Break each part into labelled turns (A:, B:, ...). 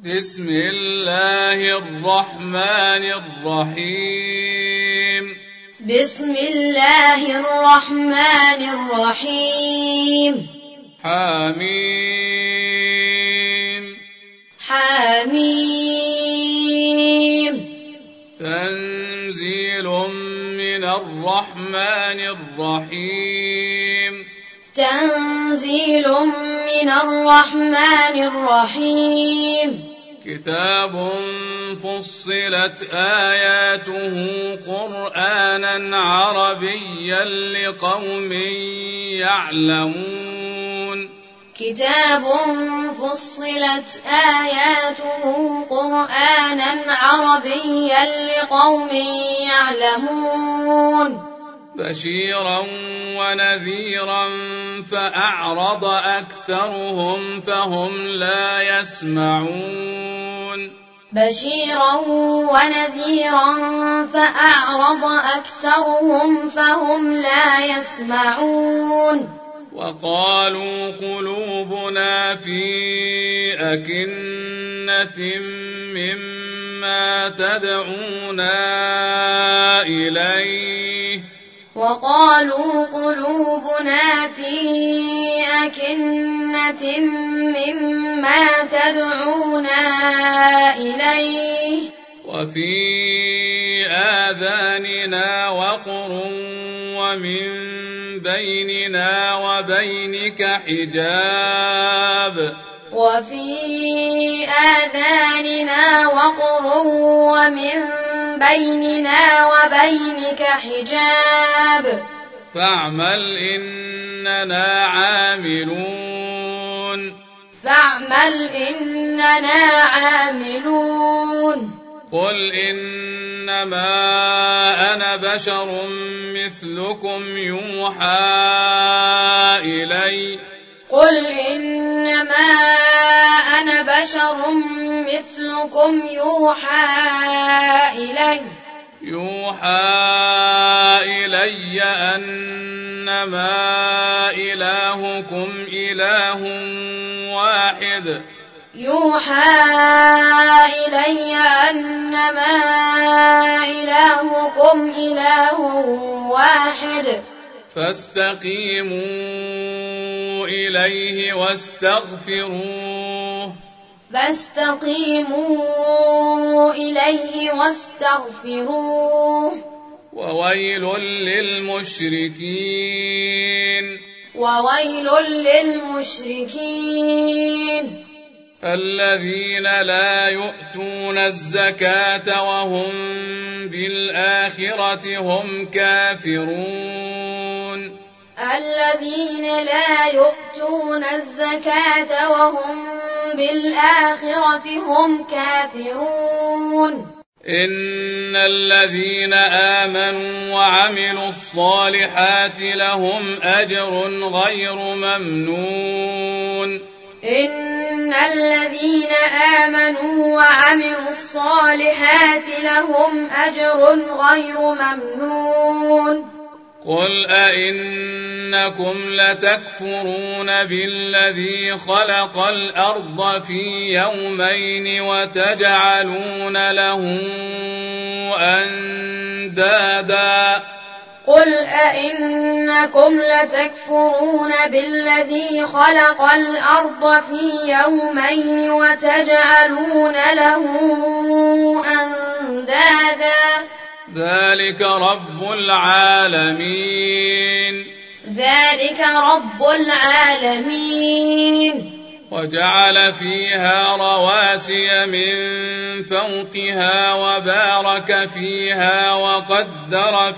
A: بسم الله الرحمن الرحيم
B: بسم الله الرحمن الرحيم
A: حميم
B: حميم
A: تنزيل من الرحمن الرحيم
B: تنزيل من الرحمن الرحيم
A: كتاب فصلت آياته قرآنا عربيا لقوم يعلمون
B: كتاب فصلت آياته قرآنا عربيا لقوم يعلمون
A: بشيرا ونذيرا فأعرض أكثرهم فهم لا يسمعون
B: بشيرا ونذيرا فأعرض أكثرهم فهم لا يسمعون
A: وقالوا قلوبنا في أكنة مما تدعونا إليه
B: وقالوا قلوبنا في أكنة مما تدعونا إليه
A: وفي آذاننا وقر ومن بيننا وبينك حجاب
B: وفي آذاننا وقر ومن بيننا وبينك حجاب
A: فاعمل إننا عاملون
B: فاعمل إننا عاملون
A: قل إنما أنا بشر مثلكم يوحى إلي
B: قل إنما أنا بشر مثلكم يوحى إلي أنما إلهكم إله واحد
A: يوحى إلي أنما إلهكم إله واحد فاستقيموا إليه واستغفروه وويل للمشركين الذين لا يؤتون الزكاة وهم بالآخرة هم كافرون
B: الذين لا يؤتون الزكاة وهم بالآخرة هم كافرون
A: إن الذين آمنوا وعملوا الصالحات لهم أجر غير ممنون
B: إن الذين آمنوا وعملوا الصالحات لهم أجر غير ممنون
A: قل أئنكم لتكفرون بالذي خلق الأرض في يومين وتجعلون له أندادا
B: قل أئنكم لتكفرون بالذي خلق الأرض في يومين وتجعلون له أندادا
A: ذلك رب العالمين وجعل فيها رواسي من فوقها وبارك فيها وقدر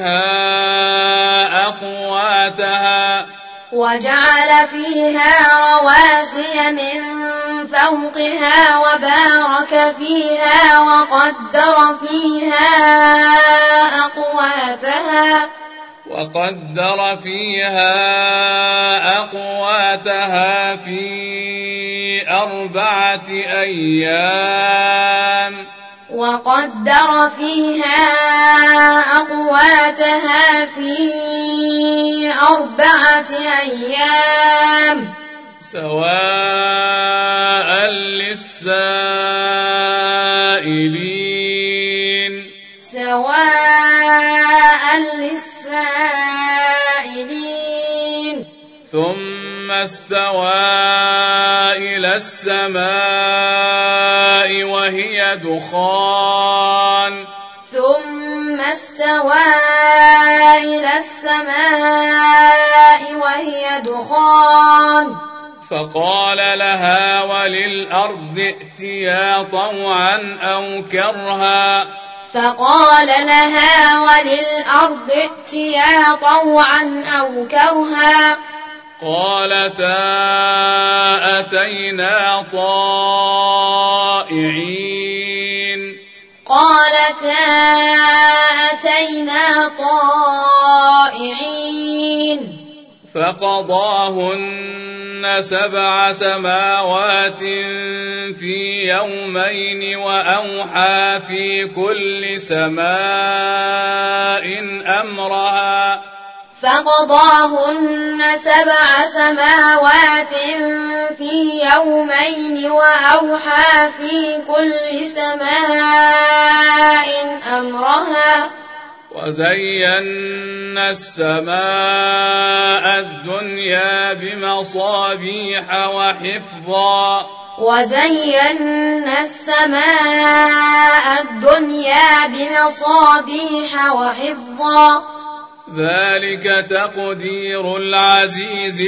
A: فيها أقواتها في 4 أيام
B: وقدر فيها أقواتها في 4 أيام
A: سواء للسائلين ثم استوى إلى السماء وهي دخان فقال لها وللأرض ائتيا طوعا أو كرها قالتا أتينا طائعين فقضاهن 7 سماوات في يومين وأوحى في كل سماء أمرها وزينا السماء الدنيا بمصابيح وحفظا ذلك تقدير العزيز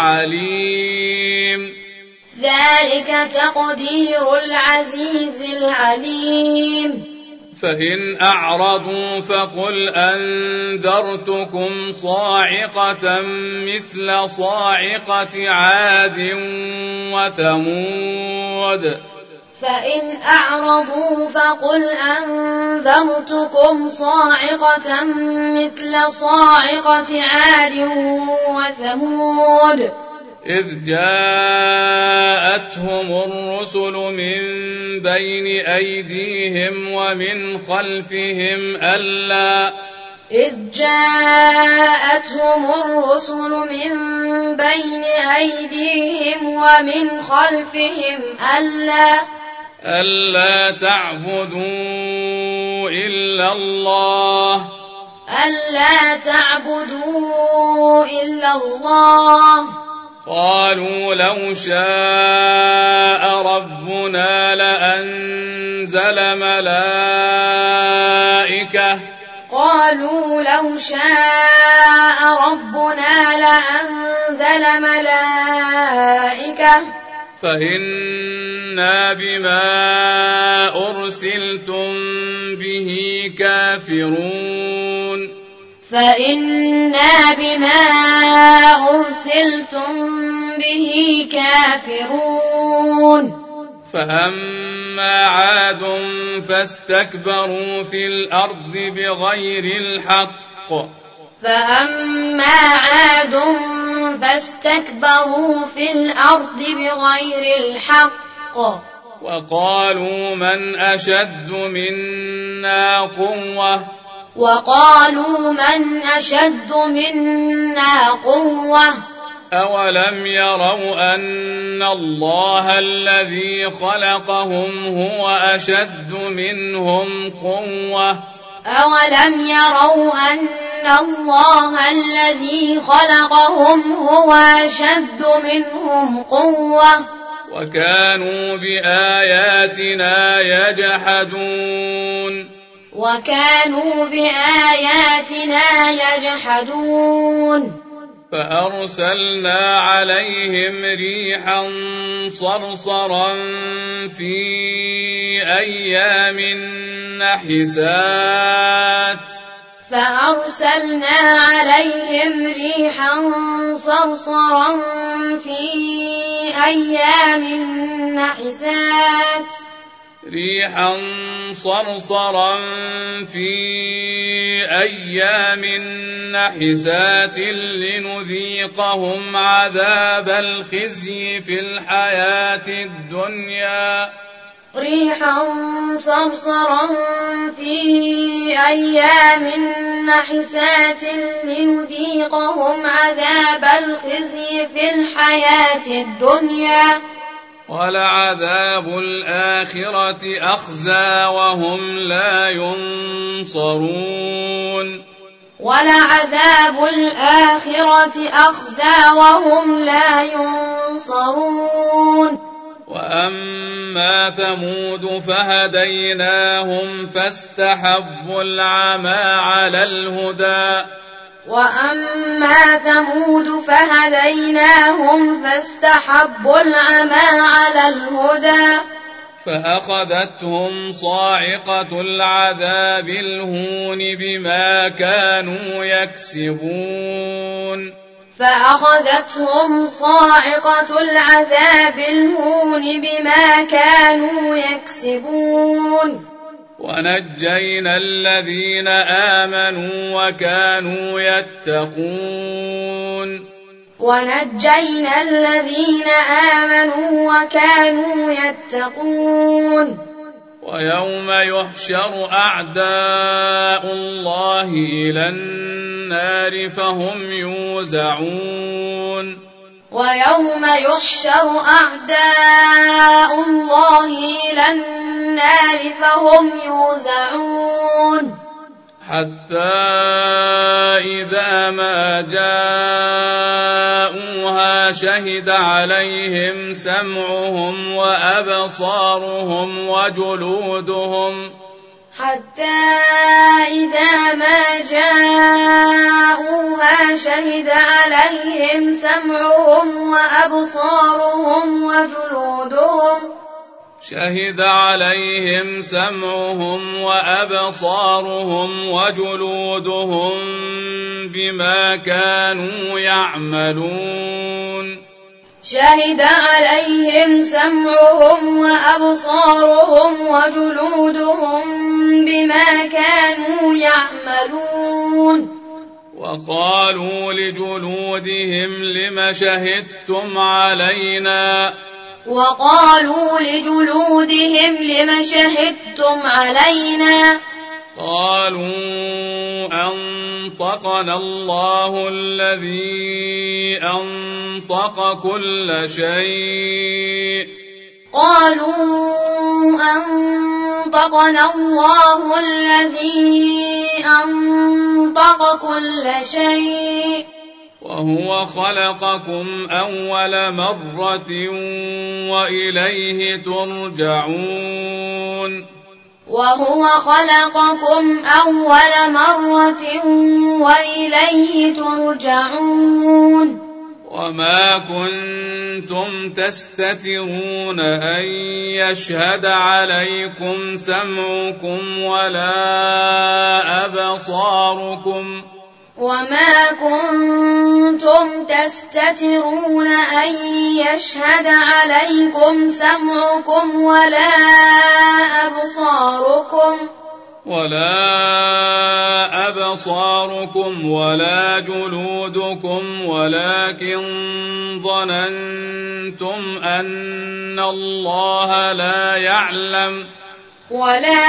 A: العليم فإن أعرضوا فقل أنذرتكم صاعقة مثل صاعقة عاد وثمود إذ جاءتهم الرسل من بين أيديهم ومن خلفهم ألا تعبدوا إلا الله قالوا لو شاء ربنا لأنزل ملائكة فإنا بما أرسلتم به كافرون فأما عاد فاستكبروا في الأرض بغير الحق وقالوا من أشد منا قوة أولم يروا أن الله الذي خلقهم هو أشد منهم قوة وكانوا بآياتنا يجحدون فأرسلنا عليهم ريحا صرصرا في أيام نحسات ريحا صرصرا في أيام نحسات لنذيقهم عذاب الخزي في الحياة الدنيا ولعذاب الآخرة أخزى وهم لا ينصرون
B: ولعذاب الآخرة أخزى وهم لا ينصرون
A: وأما ثمود فهديناهم فاستحبوا العمى على الهدى
B: وأما ثمود فهديناهم فاستحبوا العمى على الهدى
A: فأخذتهم صاعقة العذاب الهون بما كانوا يكسبون
B: فأخذتهم صاعقة العذاب الهون بما كانوا يكسبون
A: ونجينا الذين آمنوا وكانوا يتقون
B: ونجينا الذين آمنوا وكانوا يتقون
A: ويوم يحشر أعداء الله إلى النار فهم يوزعون
B: ويوم يحشر أعداء الله إلى النار فهم يوزعون
A: حتى إذا ما جاءوها شهد عليهم سمعهم وأبصارهم وجلودهم
B: حتى إذا ما جاءوها شهد عليهم سمعهم وأبصارهم وجلودهم
A: شهد عليهم سمعهم وأبصارهم وجلودهم بما كانوا يعملون
B: شهد عليهم سمعهم وأبصارهم وجلودهم بما كانوا يعملون
A: وقالوا لجلودهم لم شهدتم علينا
B: وقالوا لجلودهم لم شهدتم علينا
A: قالوا أنطقنا الله الذي أنطق كل شيء
B: قالوا أنطقنا الله الذي أنطق كل شيء
A: وهو خلقكم أول مرة وإليه ترجعون
B: وهو خلقكم أول مرة وإليه ترجعون
A: وما كنتم تستترون أن يشهد عليكم سمعكم ولا أبصاركم
B: وما كنتم تستترون أن يشهد عليكم سمعكم
A: ولا أبصاركم ولا جلودكم ولكن ظننتم أن الله لا يعلم
B: ولا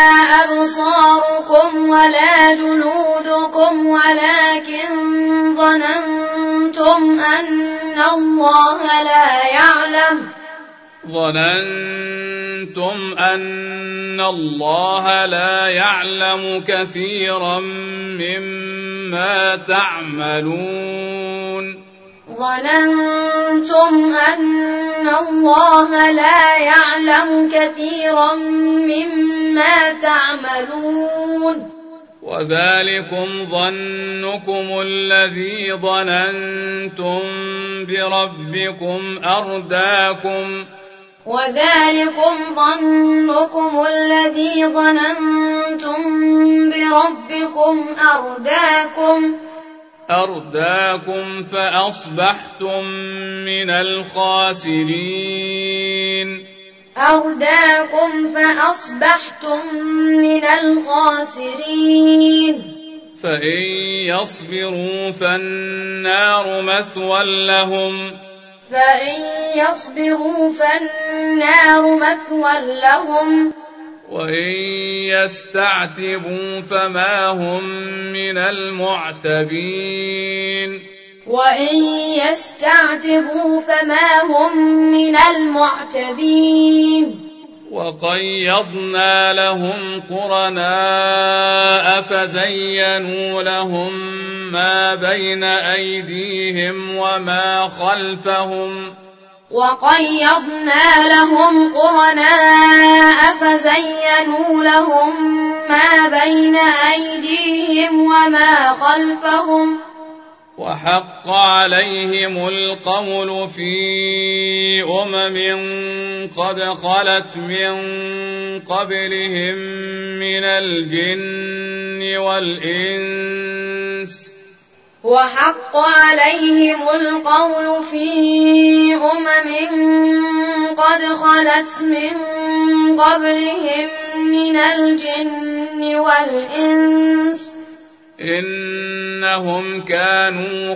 B: أبصاركم ولا جلودكم ولكن ظننتم أن الله لا يعلم
A: كثيرا مما تعملون
B: ظننتم أن الله لا يعلم كثيرا مما تعملون
A: وذلكم ظنكم الذي ظننتم بربكم أرداكم أرداكم فأصبحتم من الخاسرين فإن يصبروا فالنار مثوى لهم وإن يستعتبوا فما هم من المعتبين
B: وإن يستعتبوا فما هم من المعتبين
A: وقيضنا لهم قرناء فزينوا لهم ما بين أيديهم وما خلفهم
B: وقيضنا لهم قرناء فزينوا لهم ما بين أيديهم وما خلفهم
A: وحق عليهم القول في قد خلت من قبلهم من الجن والإنس
B: وحق عليهم القول في قد خلت من قبلهم من الجن والإنس
A: إنهم كانوا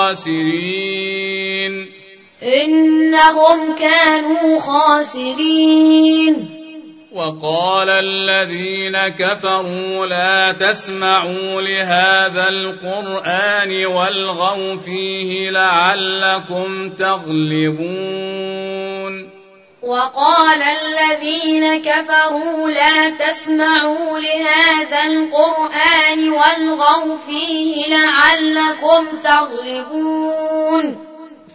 A: خاسرين وقال الذين كفروا لا تسمعوا لهذا القرآن والغوا فيه لعلكم تغلبون
B: وقال الذين كفروا لا تسمعوا لهذا القرآن والغوا فيه لعلكم تغلبون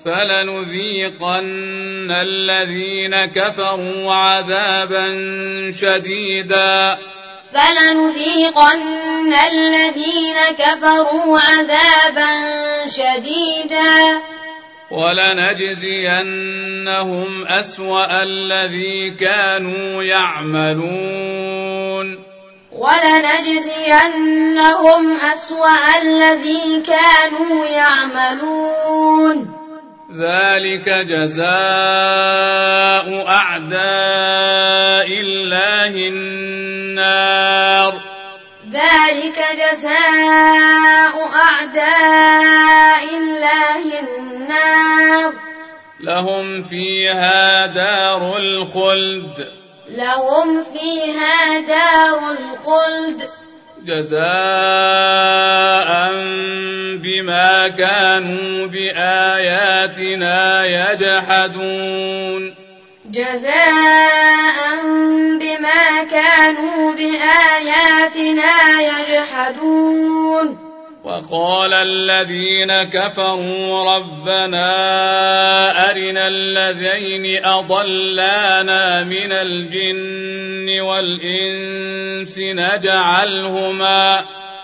A: فلنذيقن الذين كفروا عذابا شديدا ولنجزينهم أسوأ الذي كانوا يعملون ذلك جزاء أعداء الله النار لهم فيها دار الخلد جزاء بما كانوا بآياتنا يجحدون وقال الذين كفروا ربنا أرنا الذين أضلانا من الجن والإنس نجعلهما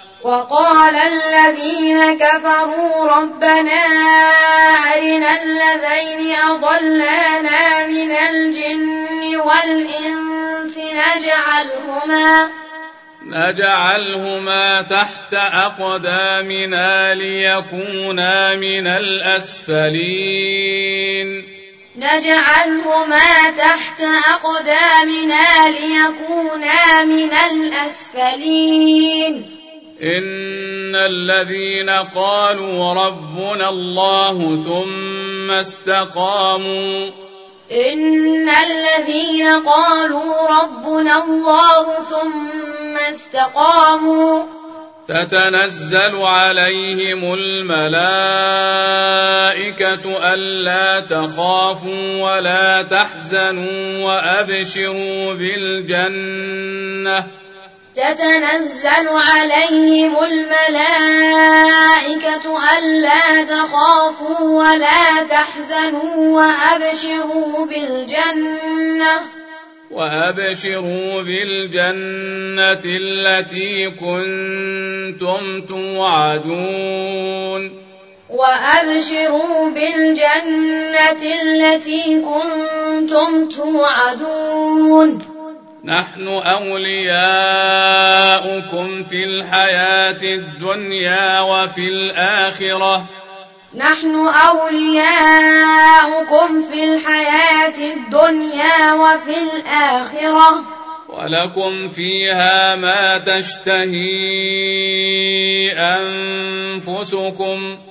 A: تحت أقدامنا ليكونا من الأسفلين إن الذين قالوا ربنا الله ثم استقاموا تتنزل عليهم الملائكة ألا تخافوا ولا تحزنوا وأبشروا بالجنة التي كنتم توعدون نحن أولياؤكم في الحياة الدنيا وفي الآخرة ولكم فيها ما تشتهي أنفسكم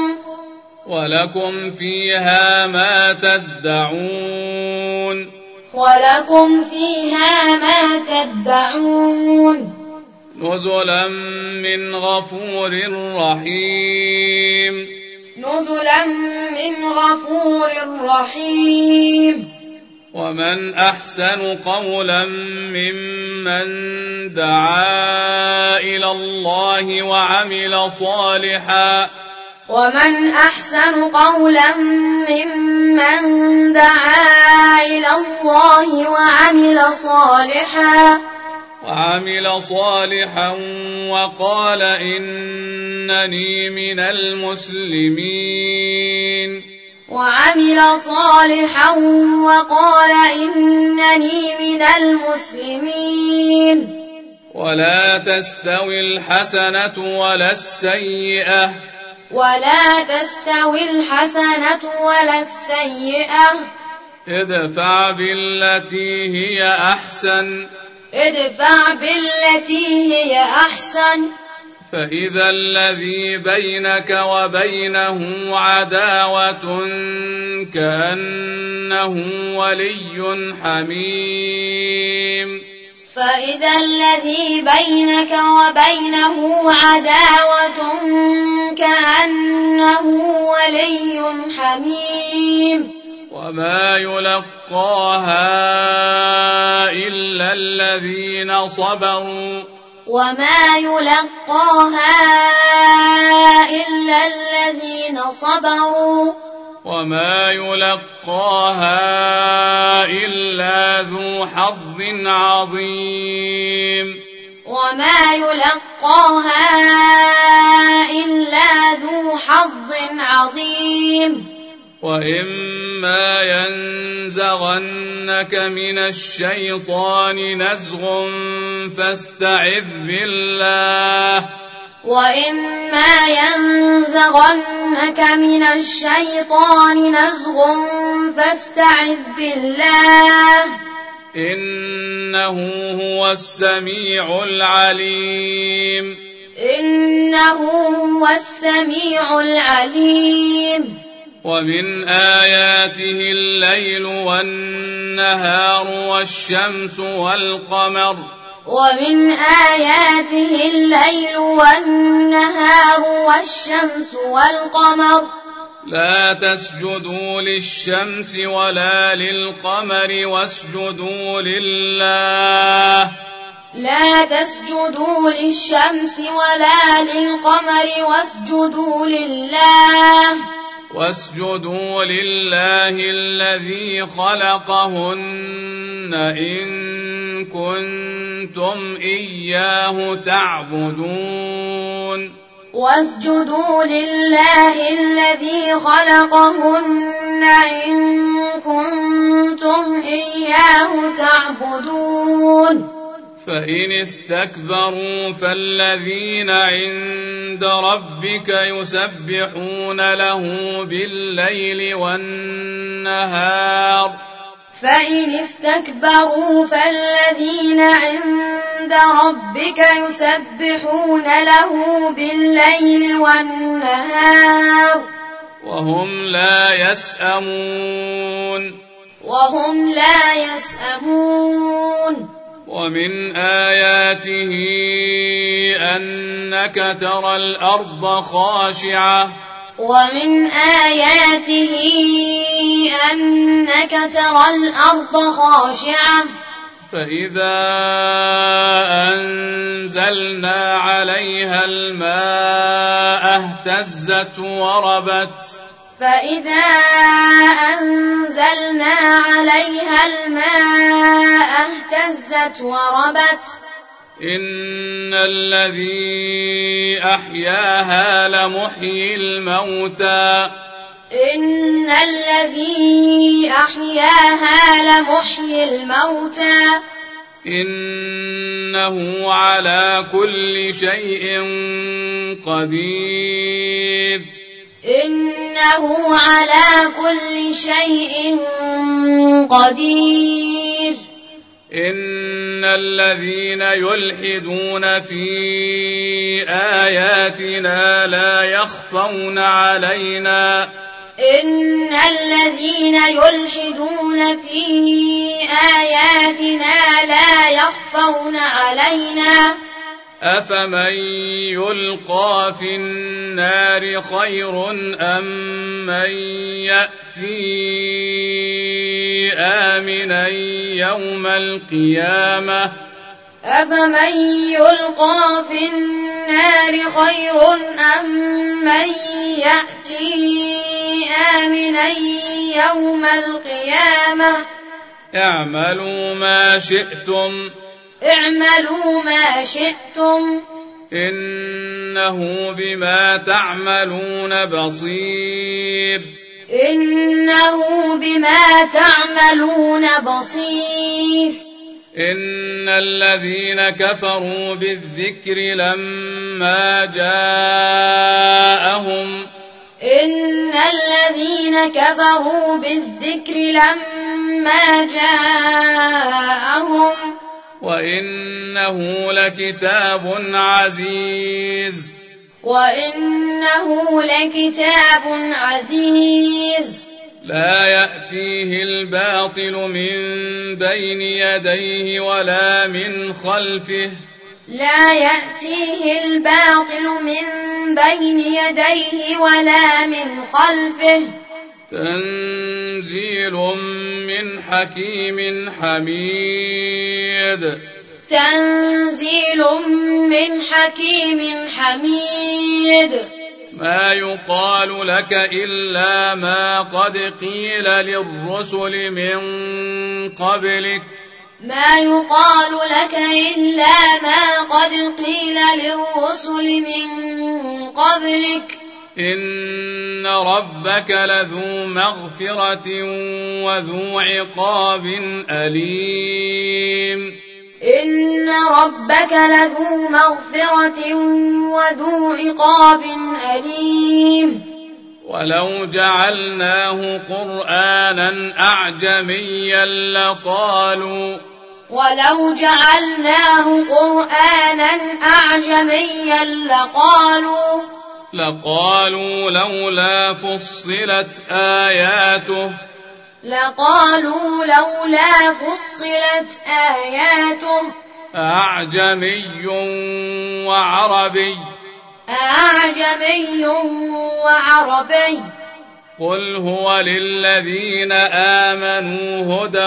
A: ولكم فيها ما تدعون
B: ولكم فيها ما تدعون
A: نزلا من غفور رحيم
B: نزلا من غفور رحيم
A: ومن أحسن قولا ممن دعا إلى الله وعمل صالحا
B: ومن أحسن قولا ممن دعا إلى الله وعمل صالحا وقال إنني من المسلمين
A: ولا تستوي الحسنة ولا السيئة ادفع بالتي هي أحسن فإذا الذي بينك وبينه عداوة كأنه ولي حميم وما يلقاها إلا الذين صبروا وما يلقاها إلا ذو حظ عظيم وإما ينزغنك من الشيطان نزغ فاستعذ بالله إنه هو السميع العليم ومن آياته الليل والنهار والشمس والقمر لا تسجدوا للشمس ولا للقمر واسجدوا لله الذي خلقهن إن كنتم إياه تعبدون فإن استكبروا فالذين عند ربك يسبحون له بالليل والنهار وهم لا يسأمون ومن آياته أنك ترى الأرض خاشعة فإذا أنزلنا عليها الماء اهتزت وربت إن الذي أحياها لمحيي الموتى إنه على كل شيء قدير إن الذين يلحدون في آياتنا لا يخفون علينا
B: إن الذين يلحدون في آياتنا لا يخفون علينا
A: أفمن يلقى في النار خير أم من يأتي آمنا يوم القيامة
B: أفمن يلقى في النار خير أم من يأتي آمنا يوم القيامة
A: اعملوا ما شئتم إنه بما تعملون بصير إن الذين كفروا بالذكر لما جاءهم وإنه لكتاب عزيز لا يأتيه الباطل من بين يديه ولا من خلفه تنزيل من حكيم حميد ما يقال لك إلا ما قد قيل للرسل من قبلك إن ربك لذو مغفرة وذو عقاب أليم ولو جعلناه قرآنا أعجميا لقالوا لولا فصلت آياته أعجمي وعربي قل هو للذين آمنوا هدى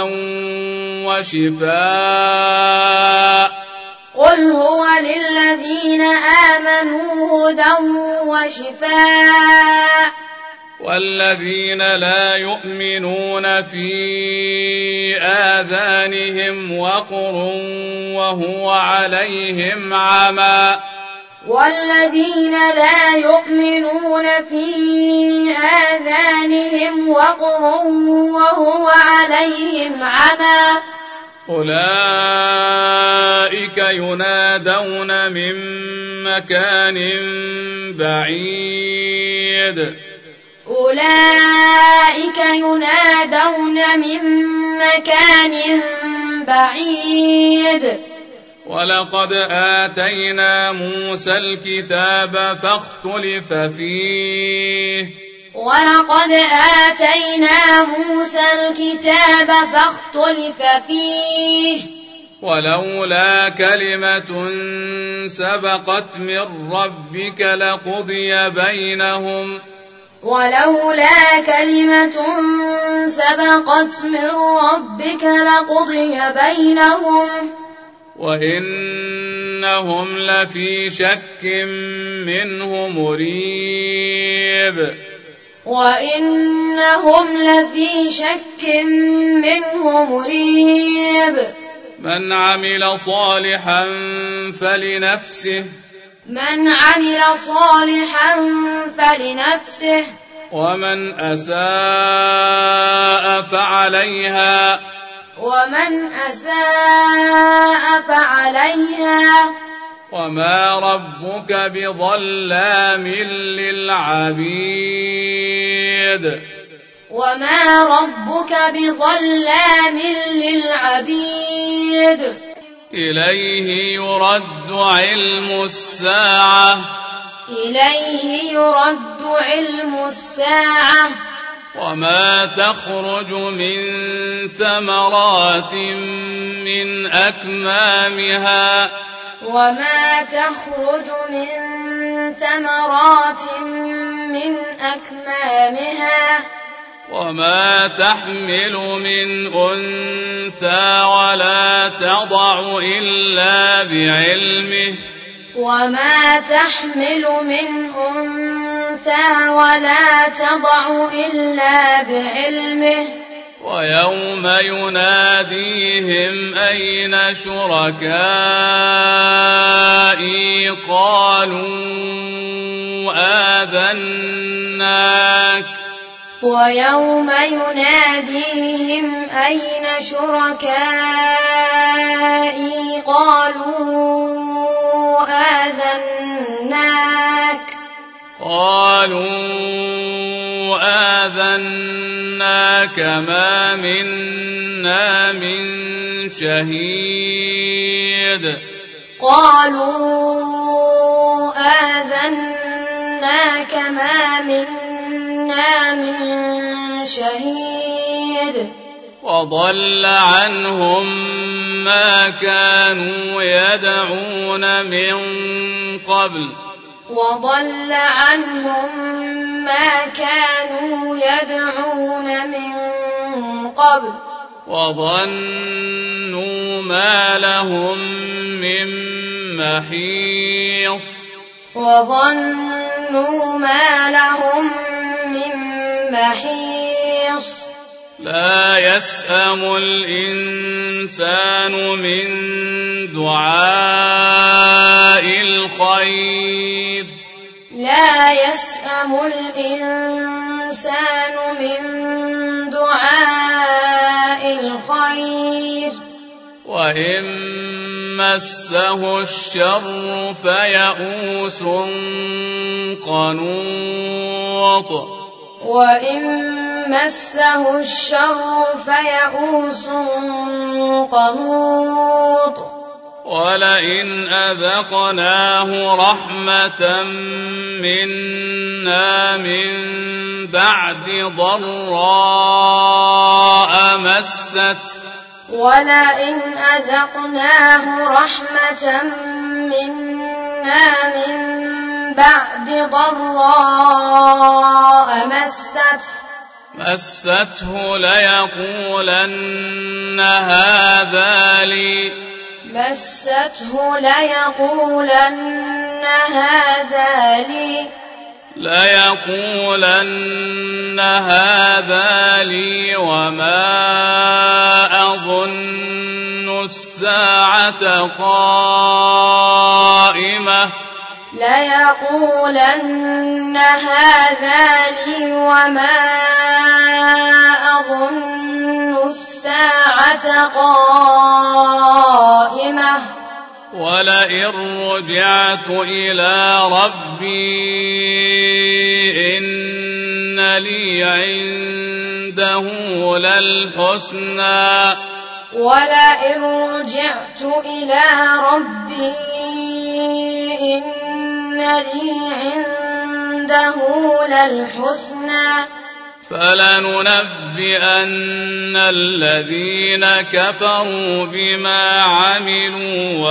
A: وشفاء والذين لا يؤمنون في آذانهم وقر وهو عليهم عمى أولئك ينادون من مكان بعيد ولقد آتينا موسى الكتاب فاختلف فيه ولولا كلمة سبقت من ربك لقضي بينهم وإنهم لفي شك منه مريب من عمل صالحا فلنفسه ومن أساء فعليها وما ربك بظلام للعبيد إليه يرد علم الساعة وما تخرج من ثمرات من أكمامها
B: وما تخرج من ثمرات من أكمامها
A: وما تحمل من أنثى ولا تضع إلا بعلمه
B: وما تحمل من أنثى ولا تضع إلا بعلمه
A: ويوم يناديهم أين شركائي قالوا آذناك
B: ويوم يناديهم أين شركائي قالوا آذناك ما منا من شهيد
A: قالوا
B: آذناك ما منا من شهيد
A: وضل عنهم ما كانوا يدعون من قبل
B: وضل عنهم ما كانوا يدعون من قبل
A: وظنوا ما لهم من محيص
B: وظنوا ما لهم من محيص
A: لا يسأم الإنسان من دعاء الخير
B: لا يسأم الإنسان من دعاء الخير
A: وإن مسه الشر فيئوس قنوط
B: وإن مسه الشر فيئوس قنوط
A: ولئن أذقناه رحمة منا من بعد ضراء مسته
B: ولئن أذقناه رحمة منا من بعد ضراء
A: مسته ليقولن هذا لي وما أظن الساعة قائمة
B: ليقولن هذا لي وما أظن الساعة قائمة
A: ولئن رجعت إلى ربي إن لي عنده للحسنى
B: ولئن رجعت إلى ربي إن لي عنده للحسنى
A: فلننبئن الذين كفروا بما عملوا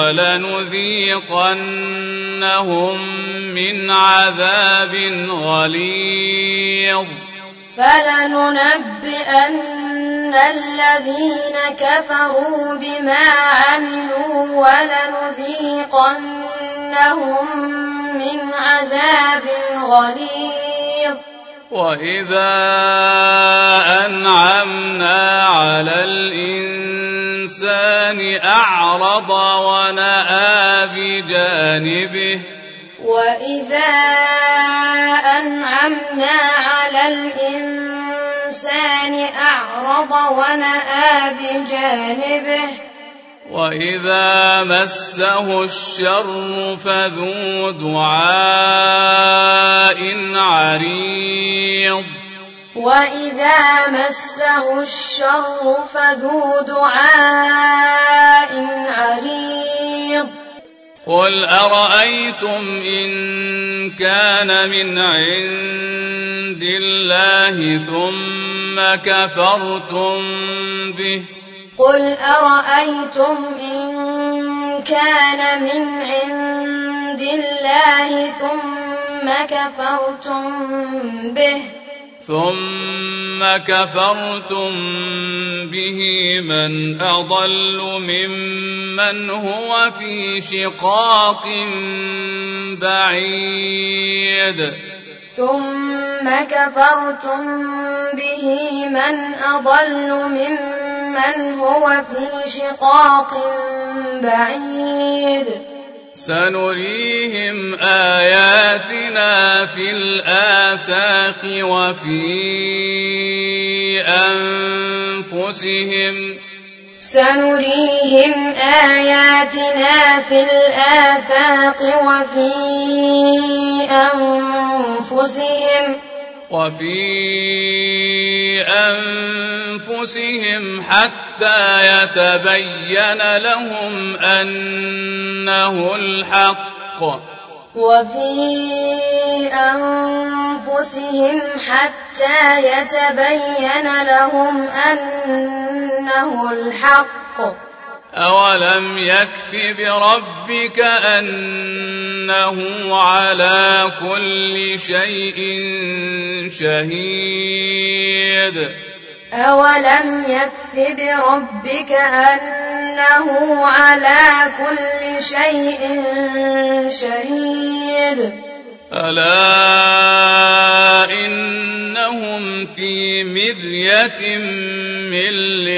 A: ولنذيقنهم من عذاب غليظ
B: فلننبئن الذين كفروا بما عملوا ولنذيقنهم من عذاب غليظ
A: وإذا أنعمنا على الإنسان أعرض ونأى بجانبه
B: وإذا أنعمنا على الإنسان أعرض ونأى بجانبه
A: وإذا مسه الشر فذو دعاء عريض
B: وإذا مسه الشر فذو دعاء عريض
A: قل أرأيتم إن كان من عند الله ثم كفرتم به
B: قل أرأيتم إن كان من عند الله
A: ثم كفرتم به من أضل ممن هو في شقاق بعيد
B: ثم كفرتم به من أضل ممن هو في شقاق بعيد
A: سنريهم آياتنا في الآفاق وفي أنفسهم
B: سنريهم آياتنا في الآفاق وفي أنفسهم حتى يتبين لهم أنه الحق أولم يكف بربك أنه على كل شيء شهيد أولم يكف بربك أنه على كل شيء شهيد
A: ألا إنهم في مرية من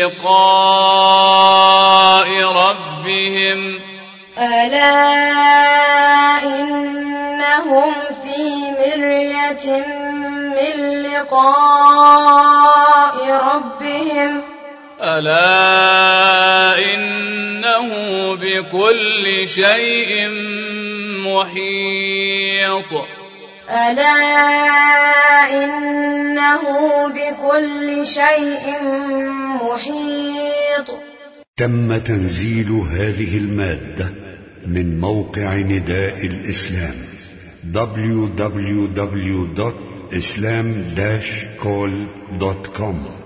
A: لقاء ربهم ألا إنه بكل شيء محيط
C: تم تنزيل هذه المادة من موقع نداء الإسلام www.islam-call.com